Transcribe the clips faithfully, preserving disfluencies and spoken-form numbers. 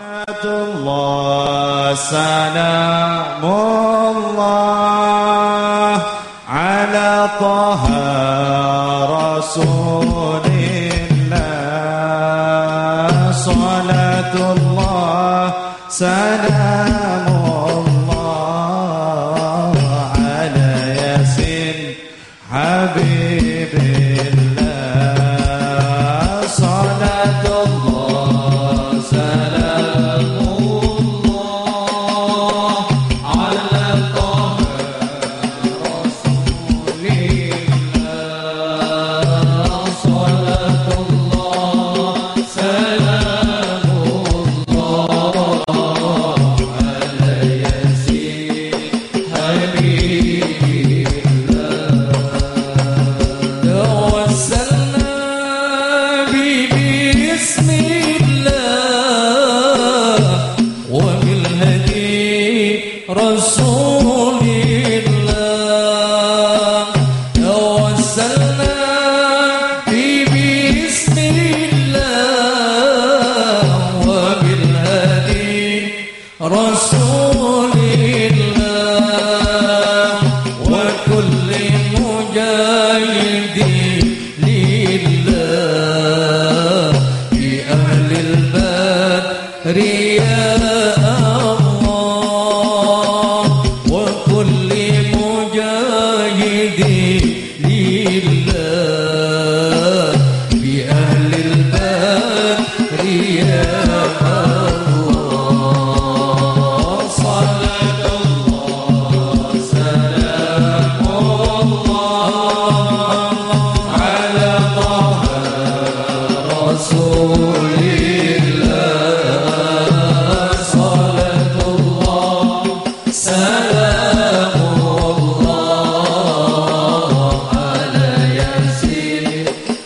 Salatullah salamullah ala taha rasulillah. Salatullah salamullah ala yasin habibillah. Salatullah salamullah ala taha rasulillah. Salatullah salamullah ala yasin habibillah. Tawassalna bi bismillah wa bil hadi rasulillah. Tawassalna bi bismillah wa bil hadi rasulillah wa kulli mujahidin lillah bi ahlil badri ya Allah. Wa kulli mujahidin lillah bi ahlil badri ya Allah. Salatullah salamullah ala taha rasulillah. Salatullah salamullah ala yasin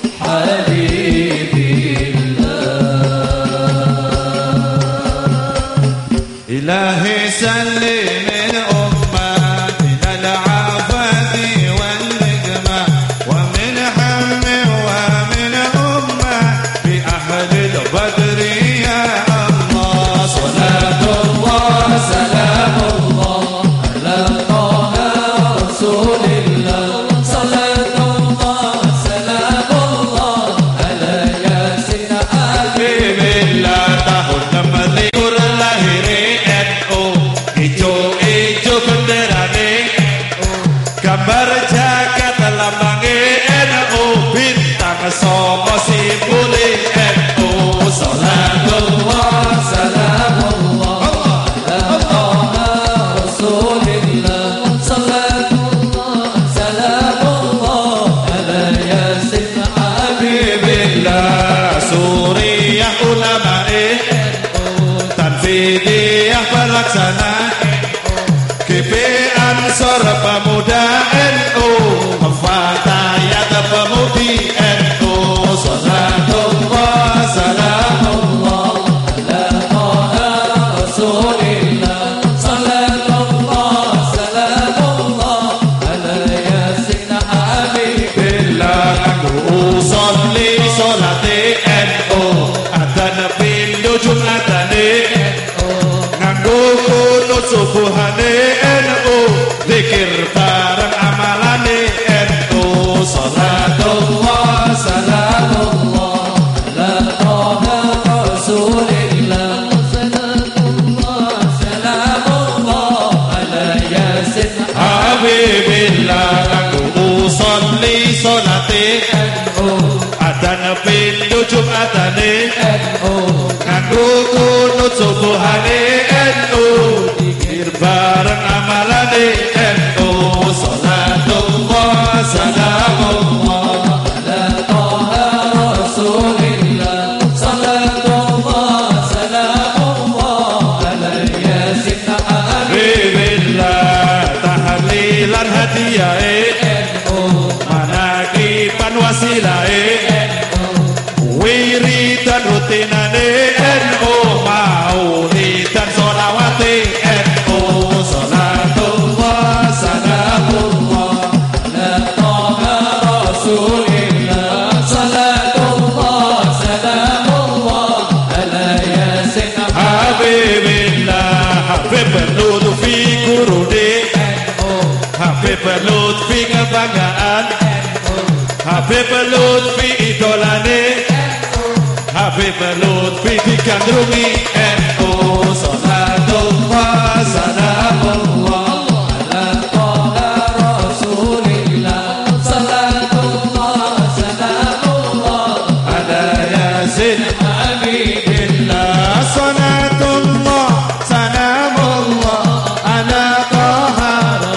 habibillah. Ilahi sallim al-ummah min al-afati wal-nikmah wa min hammi wa min ummah bi ahli al-badri ya Allah. Salatullah salamullah ala taha rasulillah. Salatullah salamullah ala yasin habibillah. Tahun kematiur lahiri N U, ijo-ijo benderane N U, gambar jagat lambange N U, bintang saka simbole N U. Salatullah salamullah ala taha rasulillah. Salatullah salamullah ala yasin habibillah. Suriyah ulama N U, Tanfidiyah pelaksana N U, G P Ansor pemuda N U, Fatayat pemudi N U. Salatullah salamullah ala taha rasulillah. Salatullah salamullah ala yasin habibillah. Aku usolli solate N U, adzan pindu jumatane N U, nganggo kunut subuhane N U, zikir bareng amalane N U. Salatullah salamullah ala taha rasulillah. Salatullah salamullah ala yasin habibillah. Aku usolli solate N U, adzan pindu jumatane N U, nganggo kunut subuhane N U, zikir bareng Habib Lutfi idolane Habib Lutfi digandrungi N U. Salatullah salamullah ala toha rasulillah. Salatullah salamullah ala yasin habibillah. Salatullah salamullah ala toha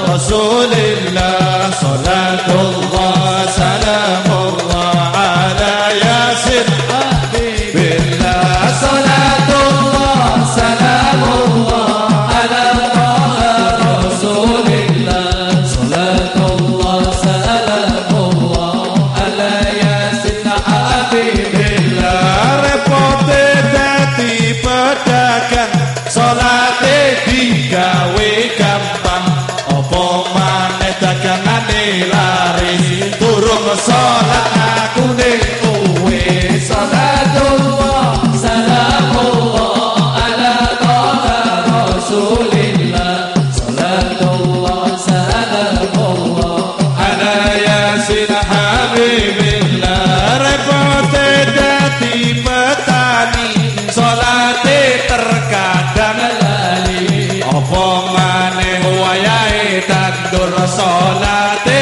rasulillah. Salatullah salamullah ala yasin habibillah. Salatullah salamullah ala toha rasulillah. Salatullah salamullah ala yasin habibillah. Repote dadi pedagang salate digawe gampang. Apa maneh dagangane laris durung salat aku ning kowe. Salatullah salamullah ala toha rasulillah. Salatullah salamullah ala yasin habibillah. Repote dadi petani salate terkadang lali. Apa maneh wayahe tandur salate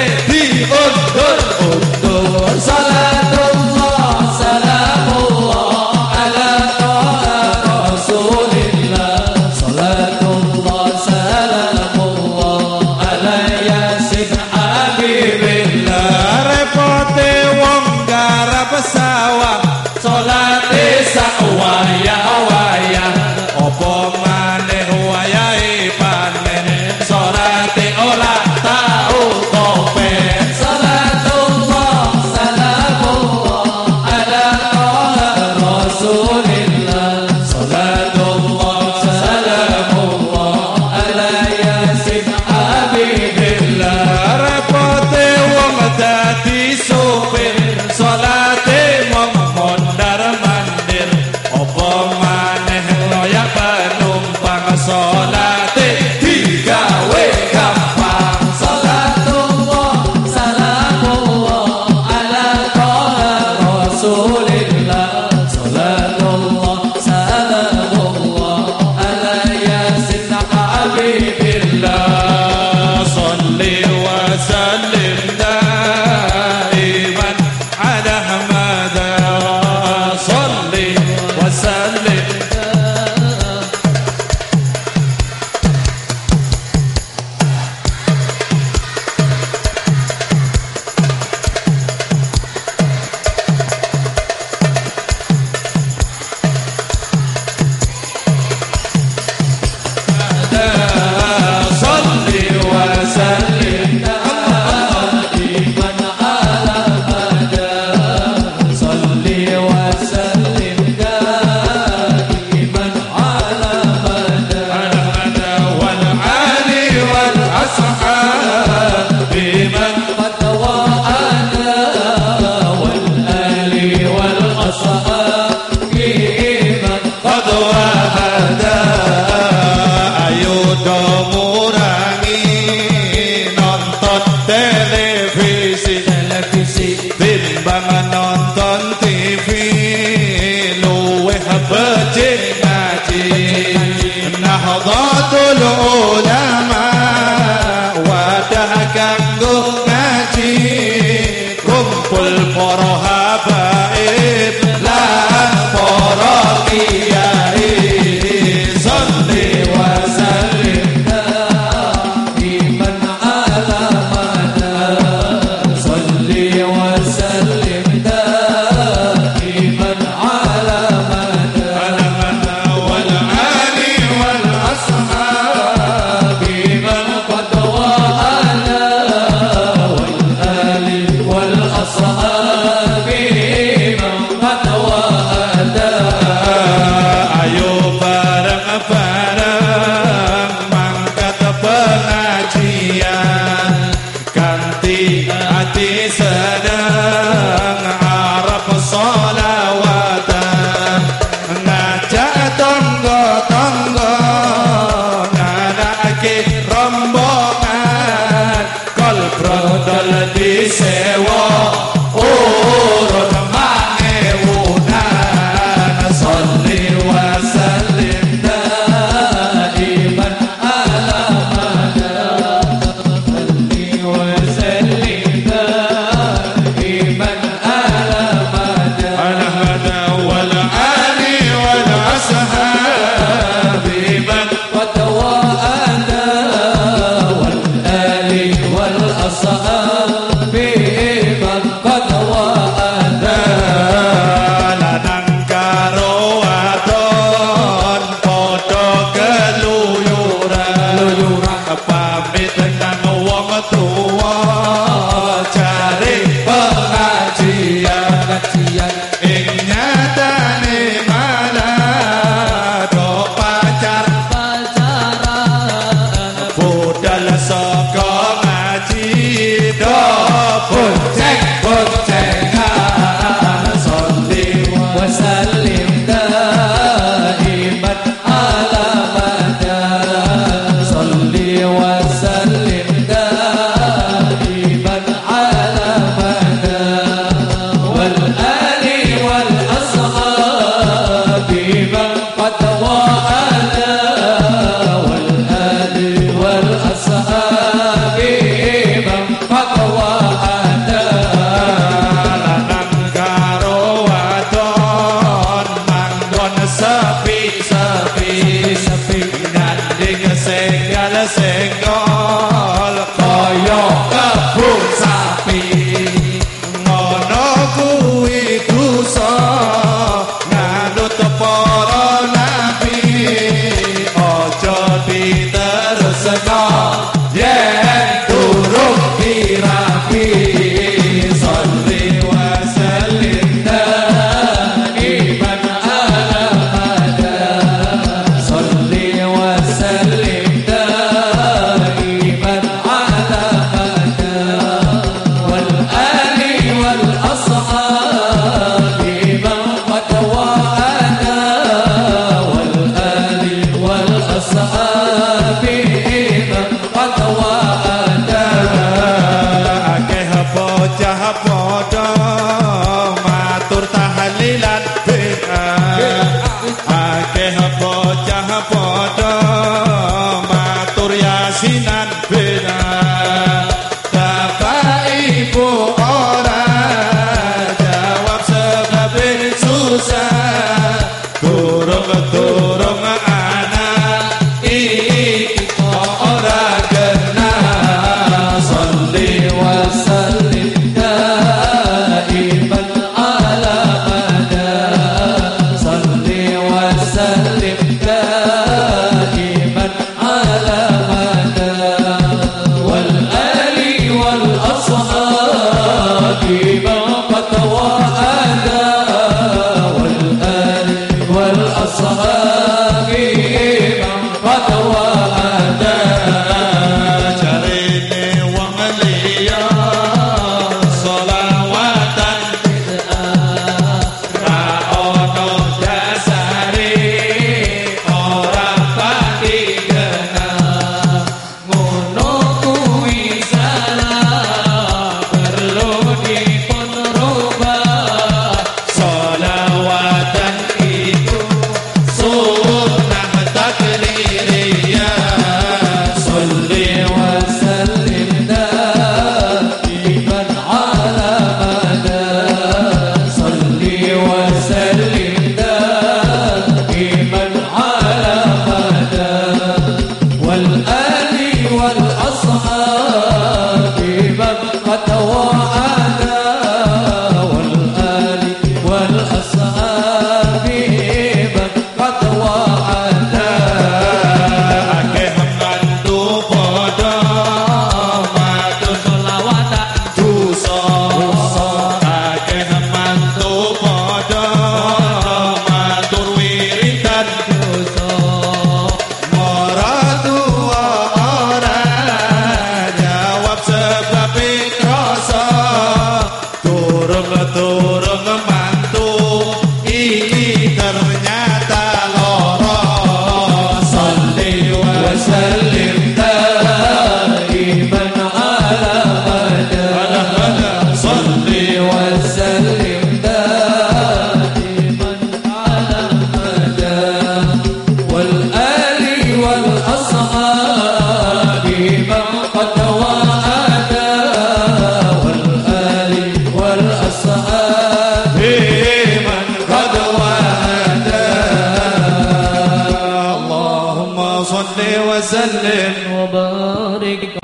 diundur-undur. Salatullah salamullah ala toha rasulillah. Salatullah salamullah ala yasin habibillah. Repote wong garap sawah salate sak wayah-wayah. Apa maneh wayahe panen salate ora tau kopen. Salatullah salamullah ala toha rasulillah. Salatullah salamullah ala yasin habibillah. Repote wong dadi sopir salate mong mondar mandir. Apa maneh loyak penumpang salate digawe gampang. Salatullah salamullah ala toha rasulillah. Salatullah salamullah ala yasin habibillah. Salli wa sallim daiman ala hamada. Salli wa sallim Salli wa sallim daiman ala hamada. Salli wa sallim daiman ala hamada. Wal ali wal ashab biman qad wa'ada. Wal ali wal ashab biman qad wa'ada. Ayo do murangi nonton televisi televisi timbang nonton T V. Luweh becik ngaji Nahdlatul Ulama wadah kanggo ngaji. Kumpul para habaib lan para kiai. Salli wa sallim daiman ala hamada. Salli wa sallim daiman ala hamada. Wal ali wal ashab biman senggol kaya kebun sapi ngono kuwi dosa nganut para nabi aja diterusno yen durung dirapi sholli wa sallim daiman ala hada sholli wa sallim daiman ala hada wal ali wal ashabi man qad wa'ada wal ali wal ashabi man qad wa'ada akeh bocah padha matur tahlilan bid'ah akeh bocah padha matur yasinan bid'ah bapak ibu ora jawab sebab susah durung-durung anak iki ora kena sholli wa sallim daiman ala hada sholli wa sallim daiman ala hada wal ali wal ashabi man qad wa'ada wal ali wal ashabi man qad wa'ada jarine wong liya sholawatan bid'ah ra ono dasare ora pati genah ngono kuwi salah perlu dipun rubah sholawatan itu sunnah takliriyah sholli wa sallim daiman ala hada sholli wa sallim daiman ala hada wal ali wal ashabi man qad wa'ada wal ali wal ashabi man qad wa'ada akeh mantu padha matur sholawatan dosa akeh mantu padha matur wiridan dosa maratua ora jawab sebab rasa durung-durung mantu iki ternyata lara sholli wa sallim daiman ala hada sholli wa sallim daiman ala hada wal ali wal ashabi man qad wa'ada wal ali wal ashabi man qad wa'ada Allahumma sholli wa sallim wa barik